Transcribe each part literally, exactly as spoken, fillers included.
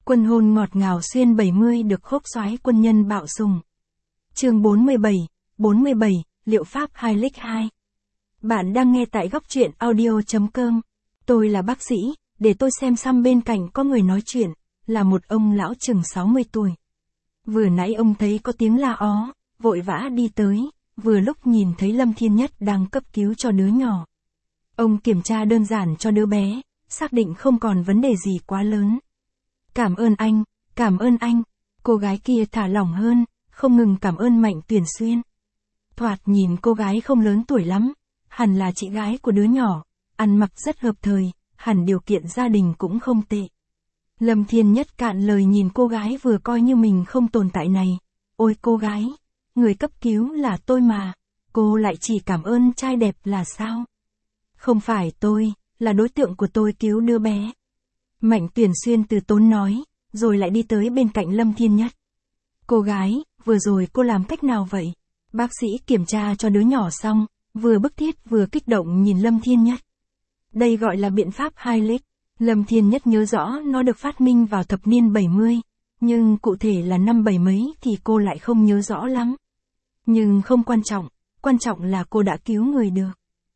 Quân hôn ngọt ngào xuyên bảy mươi được khốc soái quân nhân bạo sùng. Chương bốn mươi bảy, bốn mươi bảy, liệu pháp hai lick hai. Bạn đang nghe tại góc truyện audio chấm com. Tôi là bác sĩ, để tôi xem xăm bên cạnh có người nói chuyện, là một ông lão chừng sáu mươi tuổi. Vừa nãy ông thấy có tiếng la ó, vội vã đi tới, vừa lúc nhìn thấy Lâm Thiên Nhất đang cấp cứu cho đứa nhỏ. Ông kiểm tra đơn giản cho đứa bé, xác định không còn vấn đề gì quá lớn. Cảm ơn anh, cảm ơn anh. Cô gái kia thả lỏng hơn, không ngừng cảm ơn Mạnh Tuyển Xuyên. Thoạt nhìn cô gái không lớn tuổi lắm, hẳn là chị gái của đứa nhỏ, ăn mặc rất hợp thời, hẳn điều kiện gia đình cũng không tệ. Lâm Thiên Nhất cạn lời nhìn cô gái vừa coi như mình không tồn tại này. Ôi cô gái, người cấp cứu là tôi mà, cô lại chỉ cảm ơn trai đẹp là sao? Không phải tôi, là đối tượng của tôi cứu đứa bé. Mạnh Tuyển Xuyên từ tốn nói, rồi lại đi tới bên cạnh Lâm Thiên Nhất. Cô gái, vừa rồi cô làm cách nào vậy? Bác sĩ kiểm tra cho đứa nhỏ xong, vừa bức thiết vừa kích động nhìn Lâm Thiên Nhất. Đây gọi là biện pháp hai lick. Lâm Thiên Nhất nhớ rõ nó được phát minh vào thập niên bảy mươi, nhưng cụ thể là năm bảy mấy thì cô lại không nhớ rõ lắm. Nhưng không quan trọng, quan trọng là cô đã cứu người được.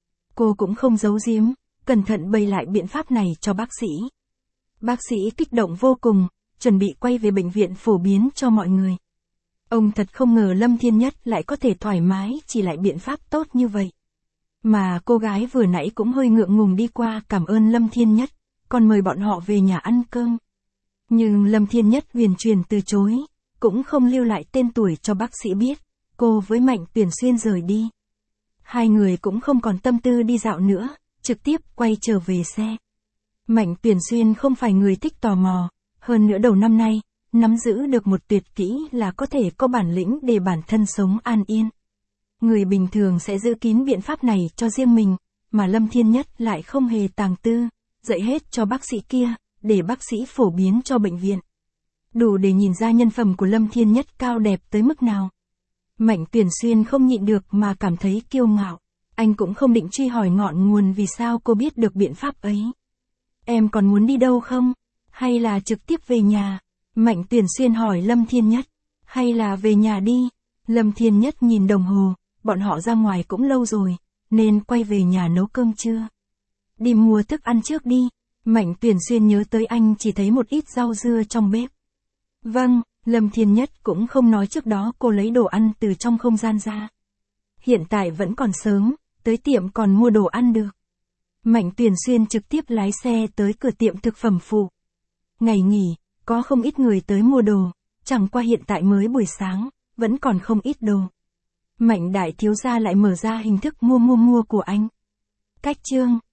Cô cũng không giấu giếm, cẩn thận bày lại biện pháp này cho bác sĩ. Bác sĩ kích động vô cùng, chuẩn bị quay về bệnh viện phổ biến cho mọi người. Ông thật không ngờ Lâm Thiên Nhất lại có thể thoải mái chỉ lại biện pháp tốt như vậy. Mà cô gái vừa nãy cũng hơi ngượng ngùng đi qua cảm ơn Lâm Thiên Nhất, còn mời bọn họ về nhà ăn cơm. Nhưng Lâm Thiên Nhất huyền truyền từ chối, cũng không lưu lại tên tuổi cho bác sĩ biết, cô với Mạnh Tuyển Xuyên rời đi. Hai người cũng không còn tâm tư đi dạo nữa, trực tiếp quay trở về xe. Mạnh Tuyển Xuyên không phải người thích tò mò, hơn nữa đầu năm nay, nắm giữ được một tuyệt kỹ là có thể có bản lĩnh để bản thân sống an yên. Người bình thường sẽ giữ kín biện pháp này cho riêng mình, mà Lâm Thiên Nhất lại không hề tàng tư, dạy hết cho bác sĩ kia, để bác sĩ phổ biến cho bệnh viện. Đủ để nhìn ra nhân phẩm của Lâm Thiên Nhất cao đẹp tới mức nào. Mạnh Tuyển Xuyên không nhịn được mà cảm thấy kiêu ngạo. Anh cũng không định truy hỏi ngọn nguồn vì sao cô biết được biện pháp ấy. Em còn muốn đi đâu không? Hay là trực tiếp về nhà? Mạnh Tuyển Xuyên hỏi Lâm Thiên Nhất. Hay là về nhà đi? Lâm Thiên Nhất nhìn đồng hồ, bọn họ ra ngoài cũng lâu rồi, nên quay về nhà nấu cơm trưa. Đi mua thức ăn trước đi. Mạnh Tuyển Xuyên nhớ tới anh chỉ thấy một ít rau dưa trong bếp. Vâng, Lâm Thiên Nhất cũng không nói trước đó cô lấy đồ ăn từ trong không gian ra. Hiện tại vẫn còn sớm, tới tiệm còn mua đồ ăn được. Mạnh Tuyển Xuyên trực tiếp lái xe tới cửa tiệm thực phẩm phụ. Ngày nghỉ, có không ít người tới mua đồ, chẳng qua hiện tại mới buổi sáng, vẫn còn không ít đồ. Mạnh đại thiếu gia lại mở ra hình thức mua mua mua của anh. Cách chương